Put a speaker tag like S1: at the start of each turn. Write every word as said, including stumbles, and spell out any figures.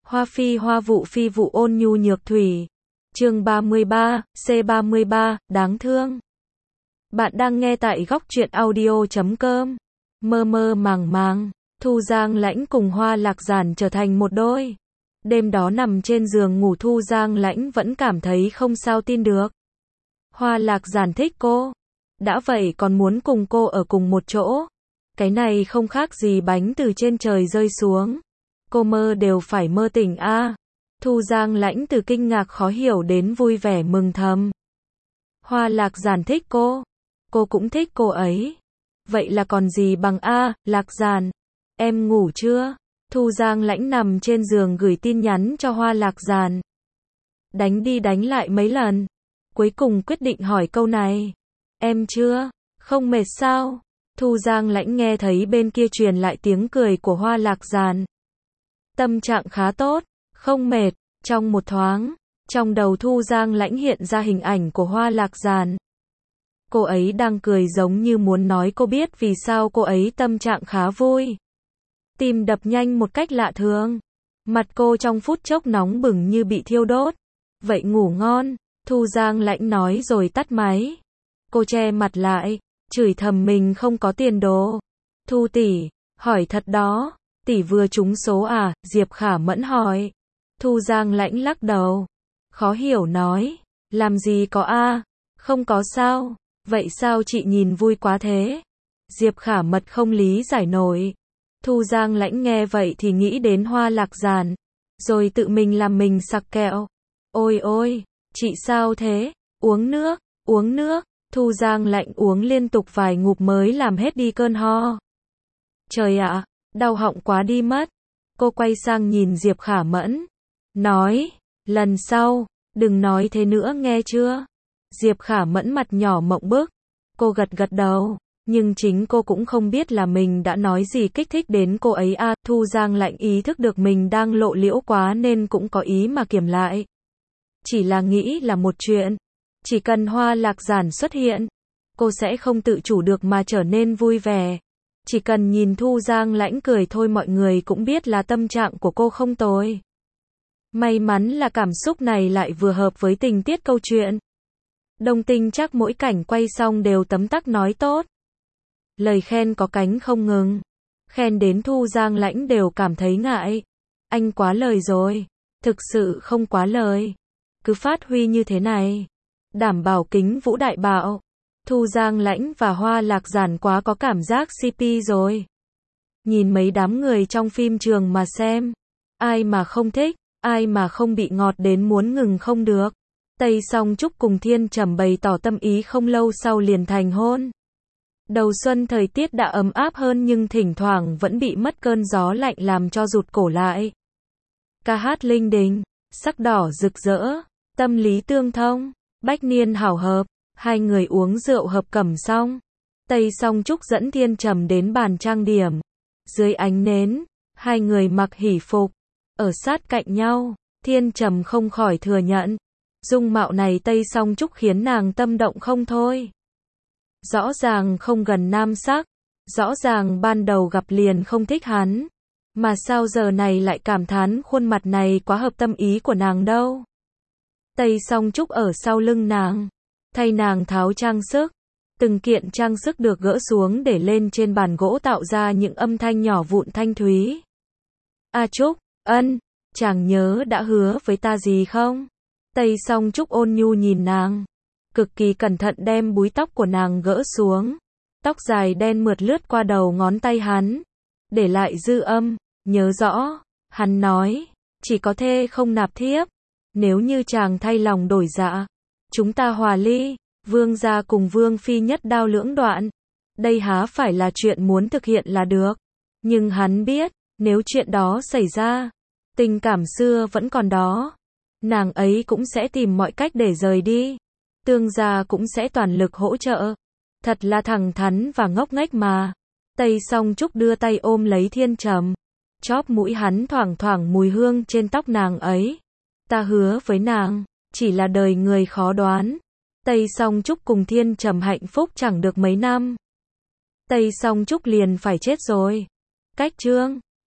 S1: Hoa phi hoa vụ phi vụ ôn nhu nhược thủy. Chương ba mươi ba, C ba mươi ba, đáng thương. Bạn đang nghe tại góc truyện audio chấm com. Mơ mơ màng màng, Thu Giang Lãnh cùng Hoa Lạc Giản trở thành một đôi. Đêm đó nằm trên giường ngủ, Thu Giang Lãnh vẫn cảm thấy không sao tin được. Hoa Lạc Giản thích cô, đã vậy còn muốn cùng cô ở cùng một chỗ. Cái này không khác gì bánh từ trên trời rơi xuống. Cô mơ đều phải mơ tỉnh a. À. Thu Giang Lãnh từ kinh ngạc khó hiểu đến vui vẻ mừng thầm. Hoa Lạc Giản thích cô, cô cũng thích cô ấy. Vậy là còn gì bằng a, à, Lạc Giản, em ngủ chưa? Thu Giang Lãnh nằm trên giường gửi tin nhắn cho Hoa Lạc Giản. Đánh đi đánh lại mấy lần, cuối cùng quyết định hỏi câu này. Em chưa? Không mệt sao? Thu Giang Lãnh nghe thấy bên kia truyền lại tiếng cười của Hoa Lạc Giản. Tâm trạng khá tốt, không mệt. Trong một thoáng, trong đầu Thu Giang Lãnh hiện ra hình ảnh của Hoa Lạc Giản. Cô ấy đang cười giống như muốn nói cô biết vì sao cô ấy tâm trạng khá vui. Tim đập nhanh một cách lạ thường. Mặt cô trong phút chốc nóng bừng như bị thiêu đốt. Vậy ngủ ngon, Thu Giang Lãnh nói rồi tắt máy. Cô che mặt lại, chửi thầm mình không có tiền đồ. Thu tỷ, hỏi thật đó, tỷ vừa trúng số à? Diệp Khả Mẫn hỏi. Thu Giang Lãnh lắc đầu, khó hiểu nói, làm gì có a, à? Không có sao, vậy sao chị nhìn vui quá thế? Diệp Khả Mẫn không lý giải nổi. Thu Giang Lãnh nghe vậy thì nghĩ đến Hoa Lạc Giản, rồi tự mình làm mình sặc kẹo. Ôi ôi, chị sao thế? Uống nước, uống nước. Thu Giang Lãnh uống liên tục vài ngụm mới làm hết đi cơn ho. Trời ạ, đau họng quá đi mất. Cô quay sang nhìn Diệp Khả Mẫn, nói, lần sau, đừng nói thế nữa nghe chưa? Diệp Khả Mẫn mặt nhỏ mộng bức. Cô gật gật đầu, nhưng chính cô cũng không biết là mình đã nói gì kích thích đến cô ấy a. À, Thu Giang Lãnh ý thức được mình đang lộ liễu quá nên cũng có ý mà kiềm lại. Chỉ là nghĩ là một chuyện. Chỉ cần Hoa Lạc Giản xuất hiện, cô sẽ không tự chủ được mà trở nên vui vẻ. Chỉ cần nhìn Thu Giang Lãnh cười thôi mọi người cũng biết là tâm trạng của cô không tồi. May mắn là cảm xúc này lại vừa hợp với tình tiết câu chuyện. Đồng Tình chắc mỗi cảnh quay xong đều tấm tắc nói tốt. Lời khen có cánh không ngừng. Khen đến Thu Giang Lãnh đều cảm thấy ngại. Anh quá lời rồi. Thực sự không quá lời. Cứ phát huy như thế này, đảm bảo kính vũ đại bạo. Thu Giang Lãnh và Hoa Lạc Giản quá có cảm giác xê pê rồi. Nhìn mấy đám người trong phim trường mà xem. Ai mà không thích, ai mà không bị ngọt đến muốn ngừng không được. Tây Song Trúc cùng Thiên Trầm bày tỏ tâm ý không lâu sau liền thành hôn. Đầu xuân thời tiết đã ấm áp hơn nhưng thỉnh thoảng vẫn bị mất cơn gió lạnh làm cho rụt cổ lại. Ca hát linh đình, sắc đỏ rực rỡ, tâm lý tương thông, bách niên hảo hợp, hai người uống rượu hợp cẩm xong. Tây Song Trúc dẫn Thiên Trầm đến bàn trang điểm. Dưới ánh nến, hai người mặc hỷ phục, ở sát cạnh nhau, Thiên Trầm không khỏi thừa nhận. Dung mạo này Tây Song Trúc khiến nàng tâm động không thôi. Rõ ràng không gần nam sắc, rõ ràng ban đầu gặp liền không thích hắn, mà sao giờ này lại cảm thán khuôn mặt này quá hợp tâm ý của nàng đâu. Tây Song Trúc ở sau lưng nàng, thay nàng tháo trang sức, từng kiện trang sức được gỡ xuống để lên trên bàn gỗ tạo ra những âm thanh nhỏ vụn thanh thúy. A Trúc, ân, chàng nhớ đã hứa với ta gì không? Tây Song Trúc ôn nhu nhìn nàng, cực kỳ cẩn thận đem búi tóc của nàng gỡ xuống. Tóc dài đen mượt lướt qua đầu ngón tay hắn, để lại dư âm, nhớ rõ, hắn nói, chỉ có thê không nạp thiếp. Nếu như chàng thay lòng đổi dạ, chúng ta hòa ly, vương gia cùng vương phi nhất đao lưỡng đoạn. Đây há phải là chuyện muốn thực hiện là được. Nhưng hắn biết, nếu chuyện đó xảy ra, tình cảm xưa vẫn còn đó. Nàng ấy cũng sẽ tìm mọi cách để rời đi. Tương gia cũng sẽ toàn lực hỗ trợ. Thật là thẳng thắn và ngốc nghếch mà. Tây Song Trúc đưa tay ôm lấy Thiên Trầm. Chóp mũi hắn thoảng thoảng mùi hương trên tóc nàng ấy. Ta hứa với nàng, chỉ là đời người khó đoán. Tây Song Trúc cùng Thiên Trầm hạnh phúc chẳng được mấy năm. Tây Song Trúc liền phải chết rồi. Cách chương